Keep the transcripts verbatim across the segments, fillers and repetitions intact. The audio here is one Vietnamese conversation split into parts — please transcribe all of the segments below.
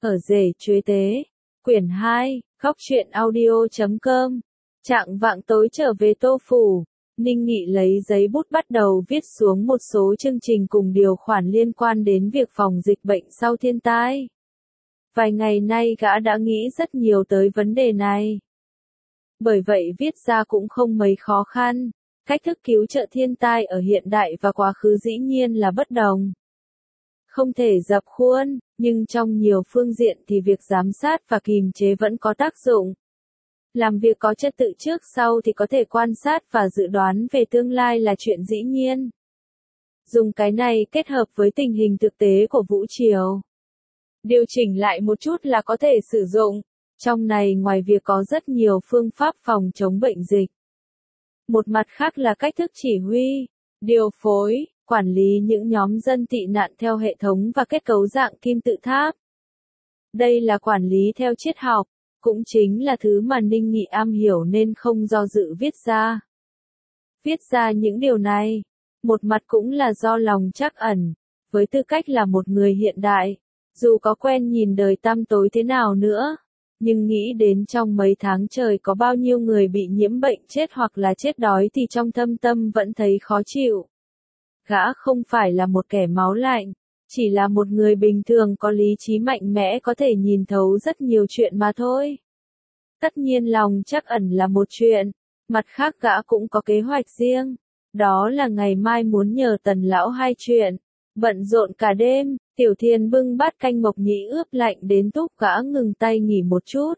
Ở rể chuế tế, quyển hai, góc truyện audio chấm com. Trạng vạng tối trở về Tô Phủ, Ninh Nghị lấy giấy bút bắt đầu viết xuống một số chương trình cùng điều khoản liên quan đến việc phòng dịch bệnh sau thiên tai. Vài ngày nay gã đã nghĩ rất nhiều tới vấn đề này. Bởi vậy viết ra cũng không mấy khó khăn. Cách thức cứu trợ thiên tai ở hiện đại và quá khứ dĩ nhiên là bất đồng. Không thể dập khuôn, nhưng trong nhiều phương diện thì việc giám sát và kìm chế vẫn có tác dụng. Làm việc có trật tự trước sau thì có thể quan sát và dự đoán về tương lai là chuyện dĩ nhiên. Dùng cái này kết hợp với tình hình thực tế của Vũ Triều. Điều chỉnh lại một chút là có thể sử dụng. Trong này ngoài việc có rất nhiều phương pháp phòng chống bệnh dịch. Một mặt khác là cách thức chỉ huy, điều phối, quản lý những nhóm dân tị nạn theo hệ thống và kết cấu dạng kim tự tháp. Đây là quản lý theo triết học, cũng chính là thứ mà Ninh Nghị am hiểu nên không do dự viết ra. Viết ra những điều này, một mặt cũng là do lòng trắc ẩn, với tư cách là một người hiện đại, dù có quen nhìn đời tăm tối thế nào nữa, nhưng nghĩ đến trong mấy tháng trời có bao nhiêu người bị nhiễm bệnh chết hoặc là chết đói thì trong thâm tâm vẫn thấy khó chịu. Gã không phải là một kẻ máu lạnh, chỉ là một người bình thường có lý trí mạnh mẽ có thể nhìn thấu rất nhiều chuyện mà thôi. Tất nhiên lòng trắc ẩn là một chuyện, mặt khác gã cũng có kế hoạch riêng, đó là ngày mai muốn nhờ Tần lão hai chuyện. Bận rộn cả đêm, Tiểu Thiên bưng bát canh mộc nhĩ ướp lạnh đến thúc gã ngừng tay nghỉ một chút.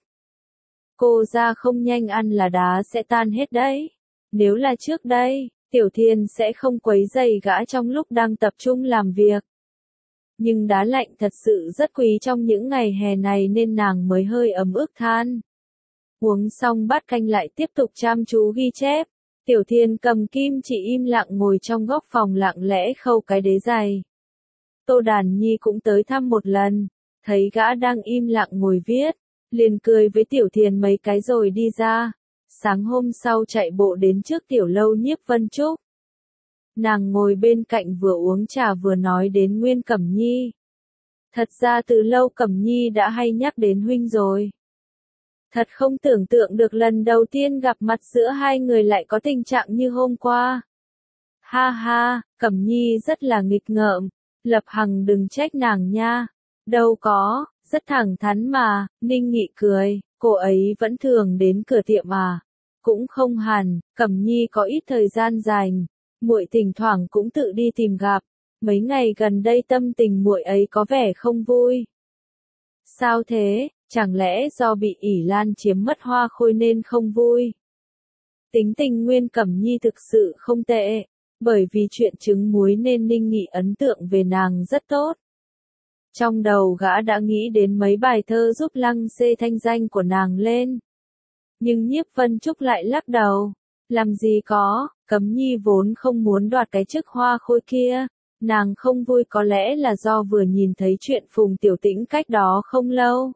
Cô ra không nhanh ăn là đá sẽ tan hết đấy. Nếu là trước đây, Tiểu Thiên sẽ không quấy rầy gã trong lúc đang tập trung làm việc. Nhưng đá lạnh thật sự rất quý trong những ngày hè này nên nàng mới hơi ấm ức than. Uống xong bát canh lại tiếp tục chăm chú ghi chép. Tiểu Thiên cầm kim chỉ im lặng ngồi trong góc phòng lặng lẽ khâu cái đế giày. Tô Đàn Nhi cũng tới thăm một lần, thấy gã đang im lặng ngồi viết, liền cười với Tiểu Thiên mấy cái rồi đi ra. Sáng hôm sau chạy bộ đến trước tiểu lâu Nhiếp Vân Trúc. Nàng ngồi bên cạnh vừa uống trà vừa nói đến Nguyên Cẩm Nhi. Thật ra từ lâu Cẩm Nhi đã hay nhắc đến huynh rồi. Thật không tưởng tượng được lần đầu tiên gặp mặt giữa hai người lại có tình trạng như hôm qua. Ha ha, Cẩm Nhi rất là nghịch ngợm, Lập Hằng đừng trách nàng nha. Đâu có, rất thẳng thắn mà, Ninh Nghị cười, cô ấy vẫn thường đến cửa tiệm à. Cũng không hẳn, Cẩm Nhi có ít thời gian dành, muội thỉnh thoảng cũng tự đi tìm gặp. Mấy ngày gần đây tâm tình muội ấy có vẻ không vui. Sao thế? Chẳng lẽ do bị ỷ Lan chiếm mất Hoa Khôi nên không vui? Tính tình Nguyên Cẩm Nhi thực sự không tệ, bởi vì chuyện trứng muối nên Ninh Nghị ấn tượng về nàng rất tốt. Trong đầu gã đã nghĩ đến mấy bài thơ giúp lăng xê thanh danh của nàng lên. Nhưng Nhiếp Vân Trúc lại lắc đầu. Làm gì có, Cẩm Nhi vốn không muốn đoạt cái chức Hoa Khôi kia. Nàng không vui có lẽ là do vừa nhìn thấy chuyện Phùng Tiểu Tĩnh cách đó không lâu.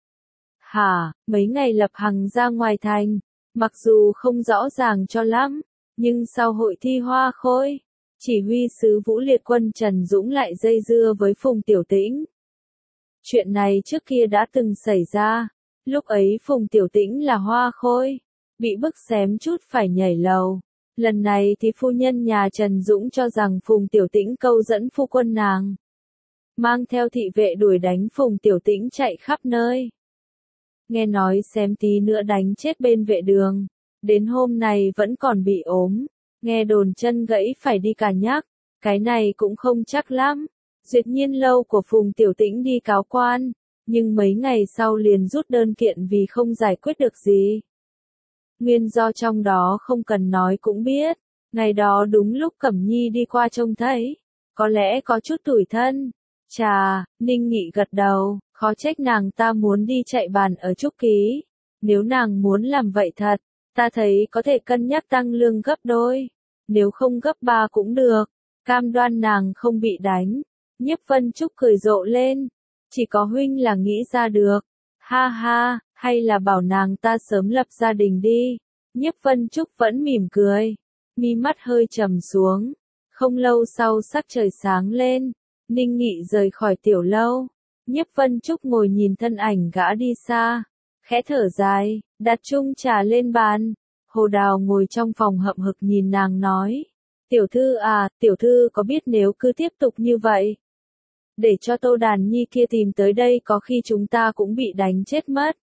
Hả, mấy ngày Lập Hằng ra ngoài thành, mặc dù không rõ ràng cho lắm, nhưng sau hội thi Hoa Khôi, chỉ huy sứ Vũ Liệt Quân Trần Dũng lại dây dưa với Phùng Tiểu Tĩnh. Chuyện này trước kia đã từng xảy ra, lúc ấy Phùng Tiểu Tĩnh là Hoa Khôi, bị bức xém chút phải nhảy lầu. Lần này thì phu nhân nhà Trần Dũng cho rằng Phùng Tiểu Tĩnh câu dẫn phu quân nàng. Mang theo thị vệ đuổi đánh Phùng Tiểu Tĩnh chạy khắp nơi. Nghe nói xém tí nữa đánh chết bên vệ đường. Đến hôm này vẫn còn bị ốm. Nghe đồn chân gãy phải đi cả nhắc. Cái này cũng không chắc lắm. Duyệt Nhiên lâu của Phùng Tiểu Tĩnh đi cáo quan. Nhưng mấy ngày sau liền rút đơn kiện vì không giải quyết được gì. Nguyên do trong đó không cần nói cũng biết, ngày đó đúng lúc Cẩm Nhi đi qua trông thấy, có lẽ có chút tủi thân. Chà, Ninh Nghị gật đầu, khó trách nàng ta muốn đi chạy bàn ở Trúc Ký. Nếu nàng muốn làm vậy thật, ta thấy có thể cân nhắc tăng lương gấp đôi, nếu không gấp ba cũng được, cam đoan nàng không bị đánh. Nhiếp Vân Trúc cười rộ lên, chỉ có huynh là nghĩ ra được, ha ha. Hay là bảo nàng ta sớm lập gia đình đi. Nhiếp Vân Trúc vẫn mỉm cười. Mi mắt hơi trầm xuống. Không lâu sau sắc trời sáng lên. Ninh Nghị rời khỏi tiểu lâu. Nhiếp Vân Trúc ngồi nhìn thân ảnh gã đi xa, khẽ thở dài, đặt chung trà lên bàn. Hồ Đào ngồi trong phòng hậm hực nhìn nàng nói, tiểu thư à, tiểu thư có biết nếu cứ tiếp tục như vậy, để cho Tô Đàn Nhi kia tìm tới đây có khi chúng ta cũng bị đánh chết mất.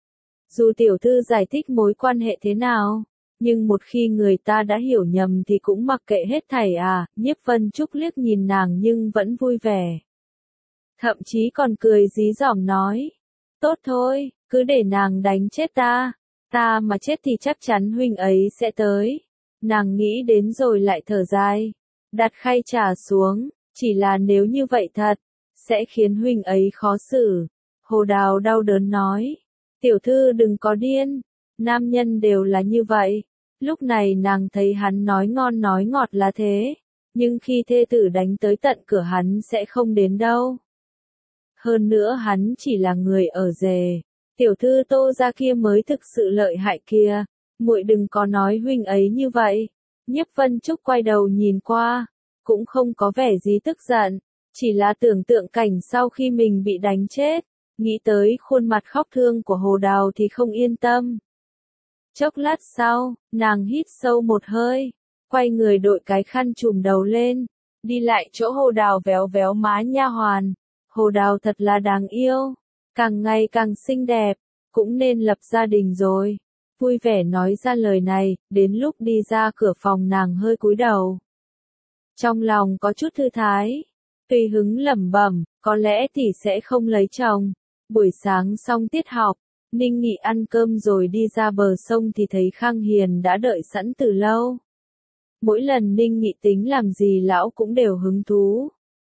Dù tiểu thư giải thích mối quan hệ thế nào, nhưng một khi người ta đã hiểu nhầm thì cũng mặc kệ hết thảy à, Nhiếp Vân Trúc liếc nhìn nàng nhưng vẫn vui vẻ. Thậm chí còn cười dí dỏm nói, tốt thôi, cứ để nàng đánh chết ta, ta mà chết thì chắc chắn huynh ấy sẽ tới. Nàng nghĩ đến rồi lại thở dài, đặt khay trà xuống, chỉ là nếu như vậy thật, sẽ khiến huynh ấy khó xử. Hồ Đào đau đớn nói, tiểu thư đừng có điên, nam nhân đều là như vậy. Lúc này nàng thấy hắn nói ngon nói ngọt là thế, nhưng khi thê tử đánh tới tận cửa hắn sẽ không đến đâu. Hơn nữa hắn chỉ là người ở rề, tiểu thư Tô gia kia mới thực sự lợi hại kia, muội đừng có nói huynh ấy như vậy. Nhiếp Vân Trúc quay đầu nhìn qua, cũng không có vẻ gì tức giận, chỉ là tưởng tượng cảnh sau khi mình bị đánh chết, nghĩ tới khuôn mặt khóc thương của Hồ Đào thì không yên tâm. Chốc lát sau, nàng hít sâu một hơi, quay người đội cái khăn trùm đầu lên, đi lại chỗ Hồ Đào véo véo má nha hoàn. Hồ Đào thật là đáng yêu, càng ngày càng xinh đẹp, cũng nên lập gia đình rồi. Vui vẻ nói ra lời này, đến lúc đi ra cửa phòng nàng hơi cúi đầu. Trong lòng có chút thư thái, tùy hứng lẩm bẩm, có lẽ tỷ sẽ không lấy chồng. Buổi sáng xong tiết học, Ninh Nghị ăn cơm rồi đi ra bờ sông thì thấy Khang Hiền đã đợi sẵn từ lâu. Mỗi lần Ninh Nghị tính làm gì lão cũng đều hứng thú.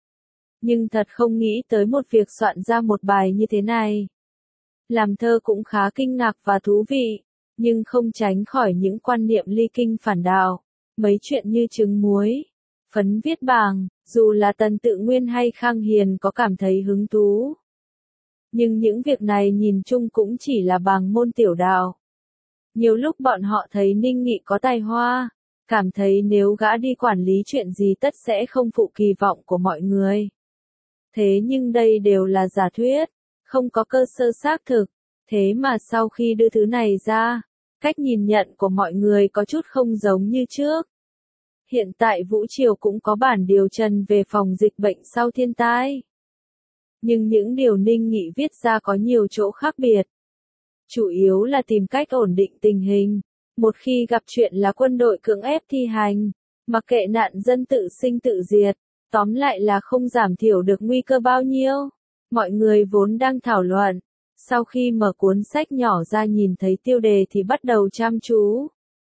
Nhưng thật không nghĩ tới một việc soạn ra một bài như thế này. Làm thơ cũng khá kinh ngạc và thú vị, nhưng không tránh khỏi những quan niệm ly kinh phản đạo. Mấy chuyện như trứng muối, phấn viết bàng, dù là Tần Tự Nguyên hay Khang Hiền có cảm thấy hứng thú. Nhưng những việc này nhìn chung cũng chỉ là bàng môn tiểu đạo. Nhiều lúc bọn họ thấy Ninh Nghị có tài hoa, cảm thấy nếu gã đi quản lý chuyện gì tất sẽ không phụ kỳ vọng của mọi người. Thế nhưng đây đều là giả thuyết, không có cơ sở xác thực, thế mà sau khi đưa thứ này ra, cách nhìn nhận của mọi người có chút không giống như trước. Hiện tại Vũ Triều cũng có bản điều trần về phòng dịch bệnh sau thiên tai. Nhưng những điều Ninh Nghị viết ra có nhiều chỗ khác biệt. Chủ yếu là tìm cách ổn định tình hình. Một khi gặp chuyện là quân đội cưỡng ép thi hành, mặc kệ nạn dân tự sinh tự diệt, tóm lại là không giảm thiểu được nguy cơ bao nhiêu. Mọi người vốn đang thảo luận, sau khi mở cuốn sách nhỏ ra nhìn thấy tiêu đề thì bắt đầu chăm chú.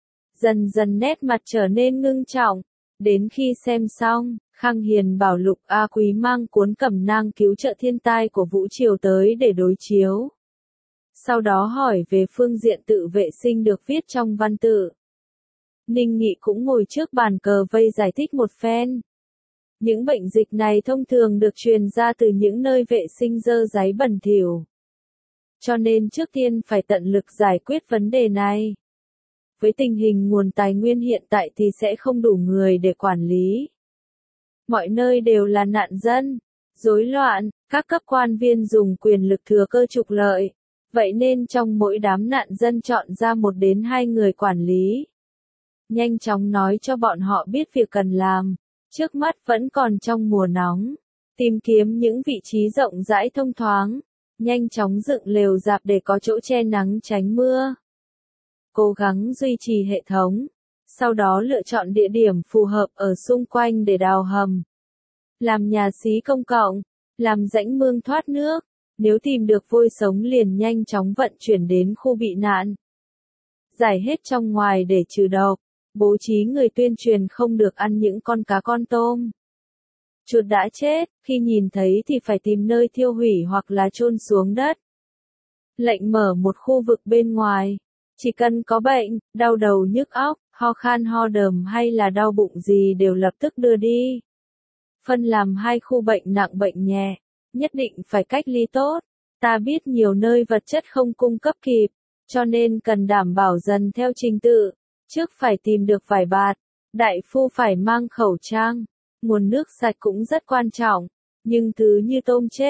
Dần dần nét mặt trở nên ngưng trọng, đến khi xem xong, Khang Hiền bảo Lục A Quý mang cuốn Cẩm nang cứu trợ thiên tai của Vũ Triều tới để đối chiếu. Sau đó hỏi về phương diện tự vệ sinh được viết trong văn tự. Ninh Nghị cũng ngồi trước bàn cờ vây giải thích một phen. Những bệnh dịch này thông thường được truyền ra từ những nơi vệ sinh dơ dáy bẩn thỉu. Cho nên trước tiên phải tận lực giải quyết vấn đề này. Với tình hình nguồn tài nguyên hiện tại thì sẽ không đủ người để quản lý. Mọi nơi đều là nạn dân, rối loạn, các cấp quan viên dùng quyền lực thừa cơ trục lợi. Vậy nên trong mỗi đám nạn dân chọn ra một đến hai người quản lý. Nhanh chóng nói cho bọn họ biết việc cần làm. Trước mắt vẫn còn trong mùa nóng. Tìm kiếm những vị trí rộng rãi thông thoáng. Nhanh chóng dựng lều rạp để có chỗ che nắng tránh mưa. Cố gắng duy trì hệ thống. Sau đó lựa chọn địa điểm phù hợp ở xung quanh để đào hầm. Làm nhà xí công cộng. Làm rãnh mương thoát nước. Nếu tìm được vôi sống liền nhanh chóng vận chuyển đến khu bị nạn. Giải hết trong ngoài để trừ độc. Bố trí người tuyên truyền không được ăn những con cá con tôm. Chuột đã chết, khi nhìn thấy thì phải tìm nơi thiêu hủy hoặc là chôn xuống đất. Lệnh mở một khu vực bên ngoài. Chỉ cần có bệnh, đau đầu nhức óc, ho khan ho đờm hay là đau bụng gì đều lập tức đưa đi. Phân làm hai khu bệnh nặng bệnh nhẹ. Nhất định phải cách ly tốt. Ta biết nhiều nơi vật chất không cung cấp kịp, cho nên cần đảm bảo dần theo trình tự. Trước phải tìm được vải bạt, đại phu phải mang khẩu trang, nguồn nước sạch cũng rất quan trọng, nhưng thứ như tôm chết,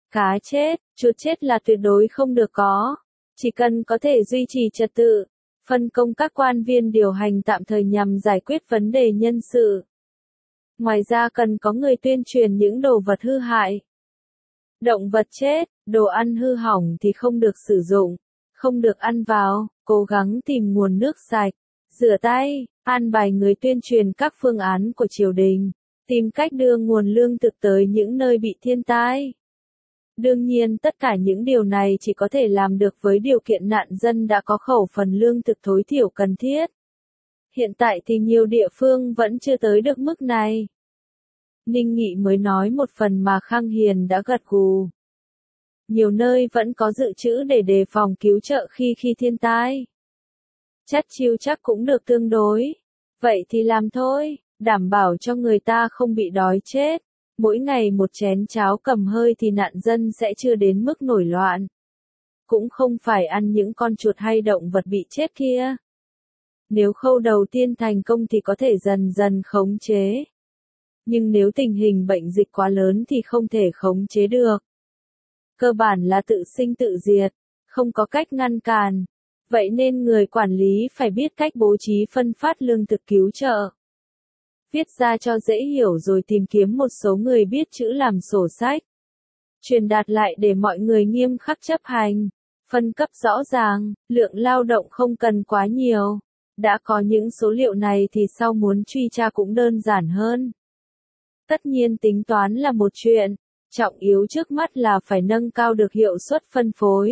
Cá chết, chuột chết là tuyệt đối không được có. Chỉ cần có thể duy trì trật tự, phân công các quan viên điều hành tạm thời nhằm giải quyết vấn đề nhân sự. Ngoài ra cần có người tuyên truyền những đồ vật hư hại. Động vật chết, đồ ăn hư hỏng thì không được sử dụng, không được ăn vào, cố gắng tìm nguồn nước sạch, rửa tay, an bài người tuyên truyền các phương án của triều đình, tìm cách đưa nguồn lương thực tới những nơi bị thiên tai. Đương nhiên tất cả những điều này chỉ có thể làm được với điều kiện nạn dân đã có khẩu phần lương thực tối thiểu cần thiết. Hiện tại thì nhiều địa phương vẫn chưa tới được mức này. Ninh Nghị mới nói một phần mà Khang Hiền đã gật gù. Nhiều nơi vẫn có dự trữ để đề phòng cứu trợ khi khi thiên tai. Chắt chiu chắc cũng được tương đối. Vậy thì làm thôi, đảm bảo cho người ta không bị đói chết. Mỗi ngày một chén cháo cầm hơi thì nạn dân sẽ chưa đến mức nổi loạn. Cũng không phải ăn những con chuột hay động vật bị chết kia. Nếu khâu đầu tiên thành công thì có thể dần dần khống chế. Nhưng nếu tình hình bệnh dịch quá lớn thì không thể khống chế được. Cơ bản là tự sinh tự diệt, không có cách ngăn cản. Vậy nên người quản lý phải biết cách bố trí phân phát lương thực cứu trợ. Viết ra cho dễ hiểu rồi tìm kiếm một số người biết chữ làm sổ sách. Truyền đạt lại để mọi người nghiêm khắc chấp hành. Phân cấp rõ ràng, lượng lao động không cần quá nhiều. Đã có những số liệu này thì sau muốn truy tra cũng đơn giản hơn. Tất nhiên tính toán là một chuyện, trọng yếu trước mắt là phải nâng cao được hiệu suất phân phối.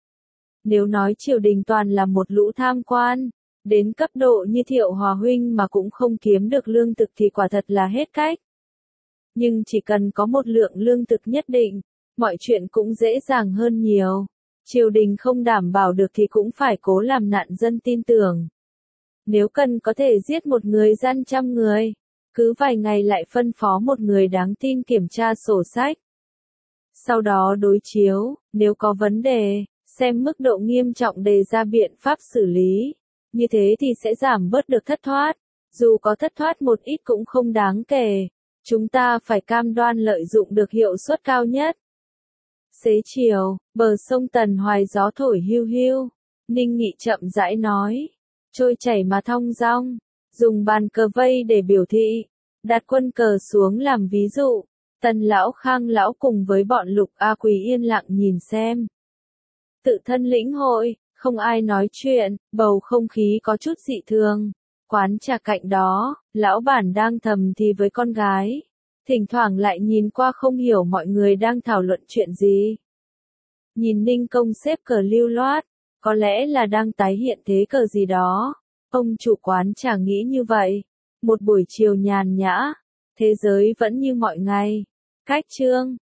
Nếu nói triều đình toàn là một lũ tham quan, đến cấp độ như Thiệu Hòa huynh mà cũng không kiếm được lương thực thì quả thật là hết cách. Nhưng chỉ cần có một lượng lương thực nhất định, mọi chuyện cũng dễ dàng hơn nhiều. Triều đình không đảm bảo được thì cũng phải cố làm nạn dân tin tưởng. Nếu cần có thể giết một người gian trăm người, cứ vài ngày lại phân phó một người đáng tin kiểm tra sổ sách. Sau đó đối chiếu, nếu có vấn đề, xem mức độ nghiêm trọng đề ra biện pháp xử lý. Như thế thì sẽ giảm bớt được thất thoát. Dù có thất thoát một ít cũng không đáng kể. Chúng ta phải cam đoan lợi dụng được hiệu suất cao nhất. Xế chiều, bờ sông Tần Hoài gió thổi hiu hiu. Ninh Nghị chậm rãi nói. Trôi chảy mà thong dong. Dùng bàn cờ vây để biểu thị. Đặt quân cờ xuống làm ví dụ. Tần lão Khang lão cùng với bọn Lục A Quý yên lặng nhìn xem. Tự thân lĩnh hội, không ai nói chuyện, bầu không khí có chút dị thường. Quán trà cạnh đó, lão bản đang thầm thì với con gái. Thỉnh thoảng lại nhìn qua không hiểu mọi người đang thảo luận chuyện gì. Nhìn Ninh Công xếp cờ lưu loát, có lẽ là đang tái hiện thế cờ gì đó. Ông chủ quán trà nghĩ như vậy. Một buổi chiều nhàn nhã, thế giới vẫn như mọi ngày. Cách chương